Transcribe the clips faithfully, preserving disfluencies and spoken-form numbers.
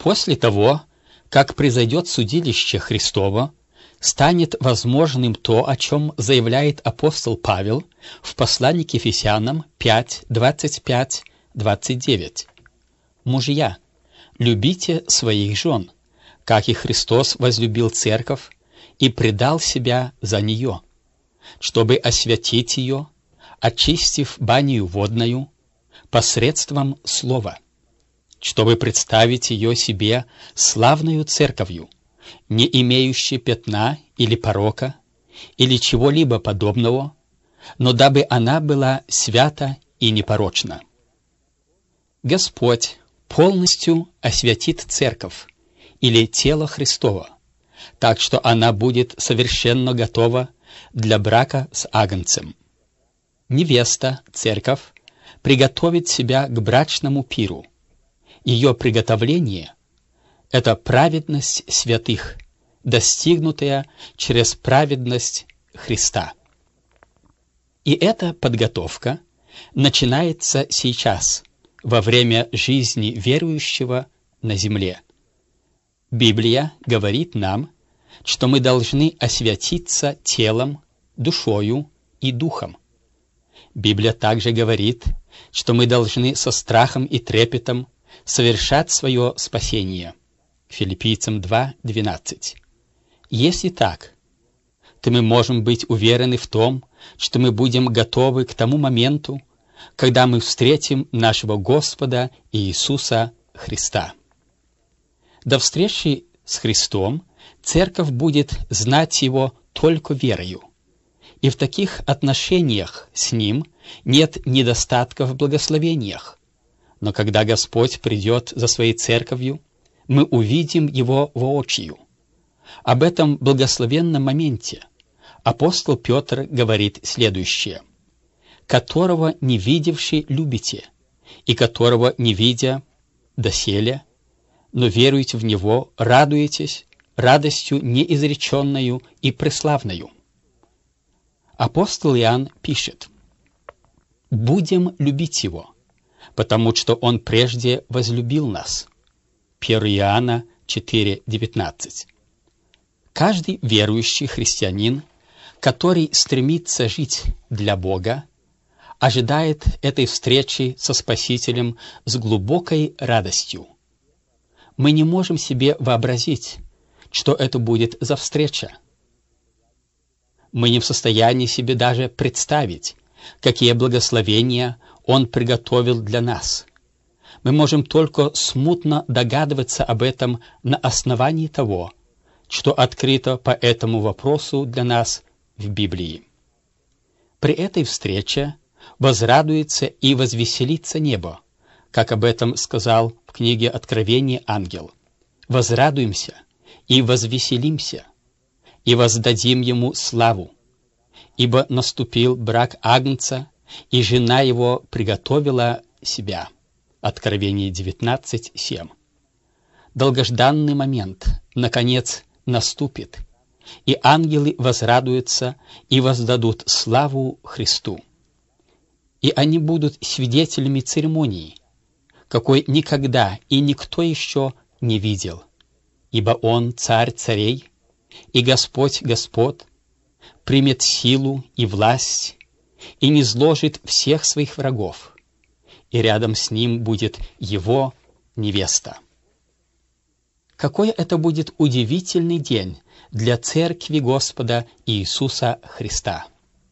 После того, как произойдет судилище Христово, станет возможным то, о чем заявляет апостол Павел в послании к Ефесянам пять, двадцать пять, двадцать девять. «Мужья, любите своих жен, как и Христос возлюбил церковь и предал себя за нее, чтобы освятить ее, очистив банию водною посредством слова, чтобы представить ее себе славною церковью, не имеющей пятна или порока, или чего-либо подобного, но дабы она была свята и непорочна. Господь полностью освятит церковь, или тело Христово, так что она будет совершенно готова для брака с Агнцем. Невеста, церковь, приготовит себя к брачному пиру. Ее приготовление — это праведность святых, достигнутая через праведность Христа. И эта подготовка начинается сейчас, во время жизни верующего на земле. Библия говорит нам, что мы должны освятиться телом, душою и духом. Библия также говорит, что мы должны со страхом и трепетом совершать свое спасение. Филиппийцам два, двенадцать. Если так, то мы можем быть уверены в том, что мы будем готовы к тому моменту, когда мы встретим нашего Господа Иисуса Христа. До встречи с Христом церковь будет знать Его только верою, и в таких отношениях с Ним нет недостатков в благословениях. Но когда Господь придет за Своей церковью, мы увидим Его воочию. Об этом благословенном моменте апостол Петр говорит следующее: «Которого не видевши любите, и которого не видя доселе, но веруете в Него, радуетесь радостью неизреченною и преславною». Апостол Иоанн пишет: «Будем любить Его, потому что Он прежде возлюбил нас». первое Иоанна четыре, девятнадцать. Каждый верующий христианин, который стремится жить для Бога, ожидает этой встречи со Спасителем с глубокой радостью. Мы не можем себе вообразить, что это будет за встреча. Мы не в состоянии себе даже представить, какие благословения Он приготовил для нас. Мы можем только смутно догадываться об этом на основании того, что открыто по этому вопросу для нас в Библии. При этой встрече возрадуется и возвеселится небо, как об этом сказал в книге Откровения ангел. «Возрадуемся и возвеселимся, и воздадим Ему славу, ибо наступил брак Агнца, и жена Его приготовила себя». Откровение девятнадцать, семь. Долгожданный момент, наконец, наступит, и ангелы возрадуются и воздадут славу Христу. И они будут свидетелями церемонии, какой никогда и никто еще не видел, ибо Он, Царь царей и Господь господ, примет силу и власть и низложит всех своих врагов, и рядом с Ним будет Его невеста. Какой это будет удивительный день для Церкви Господа Иисуса Христа!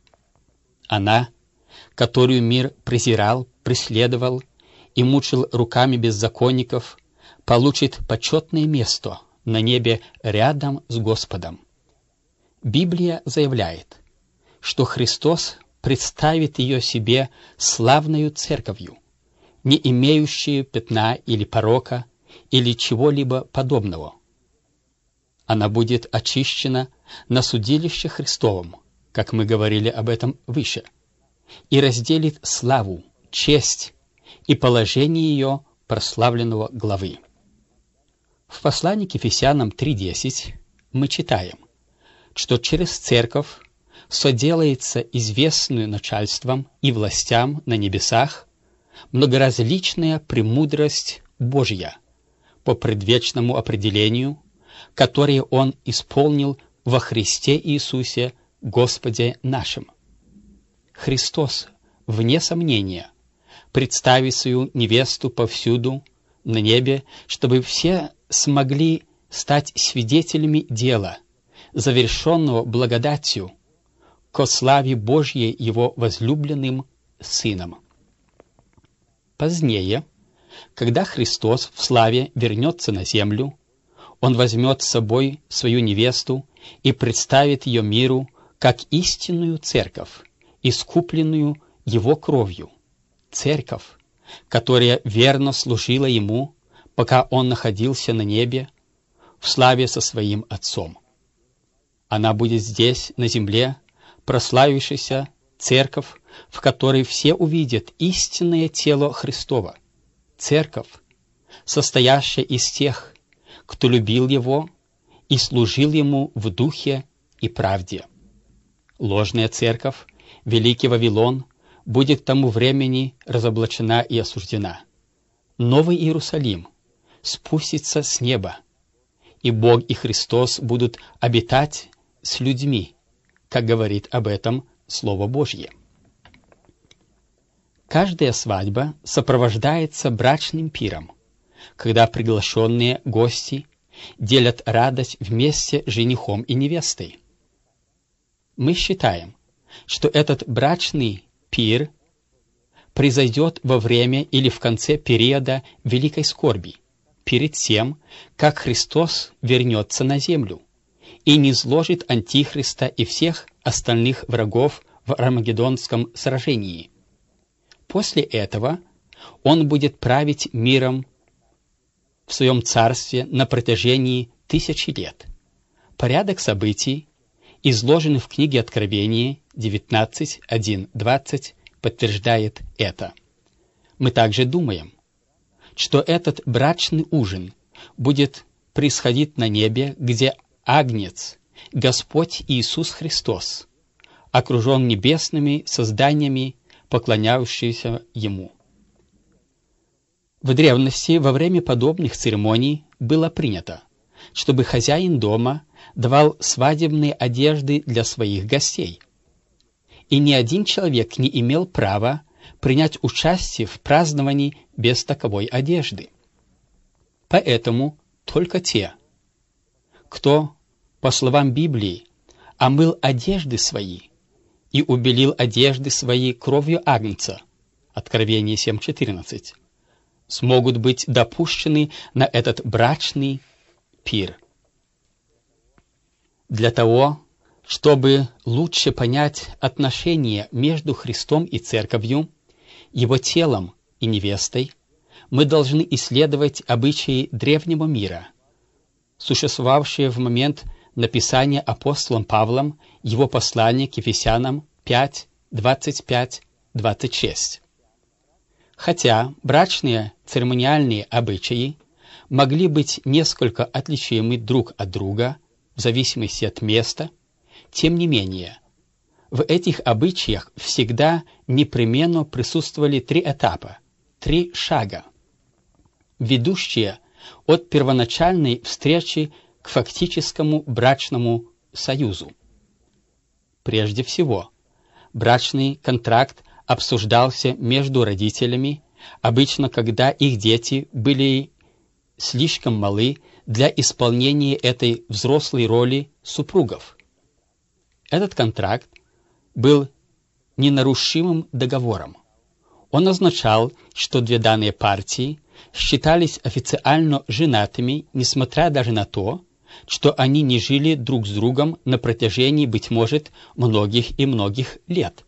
Она, которую мир презирал, преследовал и мучил руками беззаконников, получит почетное место на небе рядом с Господом. Библия заявляет, что Христос представит ее себе славною церковью, не имеющую пятна или порока, или чего-либо подобного. Она будет очищена на судилище Христовом, как мы говорили об этом выше, и разделит славу, честь и положение ее прославленного главы. В послании к Ефесянам три десять мы читаем, что через церковь соделается известную начальством и властям на небесах многоразличная премудрость Божья по предвечному определению, которые Он исполнил во Христе Иисусе, Господе нашим. Христос, вне сомнения, представит свою невесту повсюду на небе, чтобы все смогли стать свидетелями дела, завершенного благодатью, ко славе Божьей Его возлюбленным Сыном. Позднее, когда Христос в славе вернется на землю, Он возьмет с собой свою невесту и представит ее миру как истинную церковь, искупленную Его кровью, церковь, которая верно служила Ему, пока Он находился на небе, в славе со Своим Отцом. Она будет здесь, на земле, прославившаяся церковь, в которой все увидят истинное тело Христово, церковь, состоящая из тех, кто любил Его и служил Ему в духе и правде. Ложная церковь, Великий Вавилон, будет к тому времени разоблачена и осуждена. Новый Иерусалим спустится с неба, и Бог и Христос будут обитать с людьми, как говорит об этом Слово Божье. Каждая свадьба сопровождается брачным пиром, когда приглашенные гости делят радость вместе с женихом и невестой. Мы считаем, что этот брачный пир произойдет во время или в конце периода великой скорби, перед тем, как Христос вернется на землю и низложит Антихриста и всех остальных врагов в Армагеддонском сражении. После этого Он будет править миром в Своем царстве на протяжении тысячи лет. Порядок событий, изложенный в книге Откровения девятнадцать, один, двадцать, подтверждает это. Мы также думаем, что этот брачный ужин будет происходить на небе, где Агнец, Господь Иисус Христос, окружен небесными созданиями, поклоняющимися Ему. В древности во время подобных церемоний было принято, чтобы хозяин дома давал свадебные одежды для своих гостей, и ни один человек не имел права принять участие в праздновании без таковой одежды. Поэтому только те, кто, по словам Библии, омыл одежды свои и убелил одежды свои кровью Агнца, Откровение семь четырнадцать, смогут быть допущены на этот брачный пир. Для того, чтобы лучше понять отношения между Христом и Церковью, Его телом и невестой, мы должны исследовать обычаи древнего мира, существовавшие в момент написания апостолом Павлом его послания к Ефесянам пять, двадцать пять, двадцать шесть. Хотя брачные церемониальные обычаи могли быть несколько отличимы друг от друга в зависимости от места, тем не менее, в этих обычаях всегда непременно присутствовали три этапа, три шага, ведущие от первоначальной встречи к фактическому брачному союзу. Прежде всего, брачный контракт обсуждался между родителями, обычно когда их дети были слишком малы для исполнения этой взрослой роли супругов. Этот контракт был ненарушимым договором. Он означал, что две данные партии считались официально женатыми, несмотря даже на то, что они не жили друг с другом на протяжении, быть может, многих и многих лет.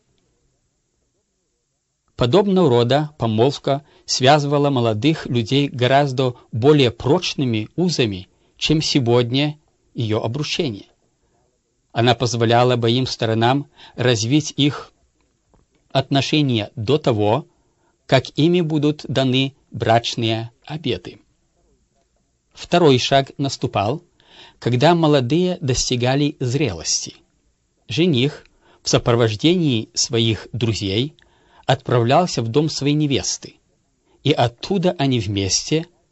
Подобного рода помолвка связывала молодых людей гораздо более прочными узами, чем сегодня ее обручение. Она позволяла обеим сторонам развить их отношения до того, как ими будут даны брачные обеты. Второй шаг наступал, когда молодые достигали зрелости. Жених в сопровождении своих друзей отправлялся в дом своей невесты, и оттуда они вместе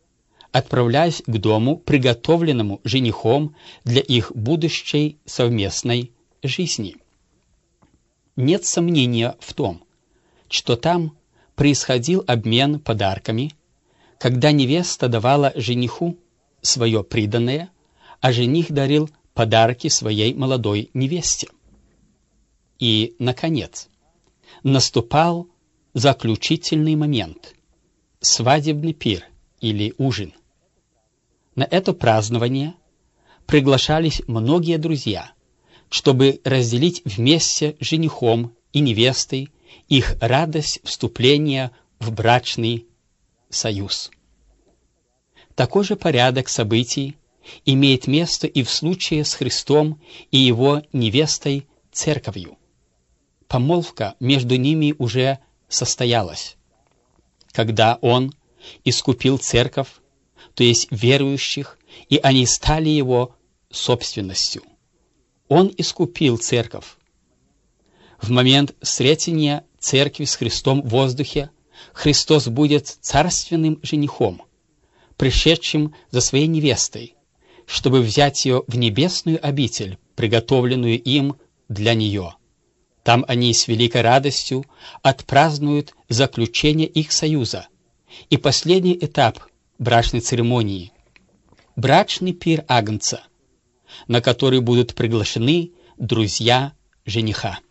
отправляясь к дому, приготовленному женихом для их будущей совместной жизни. Нет сомнения в том, что там происходил обмен подарками, когда невеста давала жениху свое приданое, а жених дарил подарки своей молодой невесте. И, наконец, наступал заключительный момент – свадебный пир или ужин. На это празднование приглашались многие друзья, чтобы разделить вместе с женихом и невестой их радость вступления в брачный союз. Такой же порядок событий имеет место и в случае с Христом и Его невестой Церковью. Помолвка между ними уже состоялась. Когда Он искупил Церковь, то есть верующих, и они стали Его собственностью. Он искупил Церковь. В момент встретения Церкви с Христом в воздухе Христос будет царственным женихом, пришедшим за своей невестой, чтобы взять ее в небесную обитель, приготовленную им для нее. Там они с великой радостью отпразднуют заключение их союза и последний этап брачной церемонии – брачный пир Агнца, на который будут приглашены друзья жениха.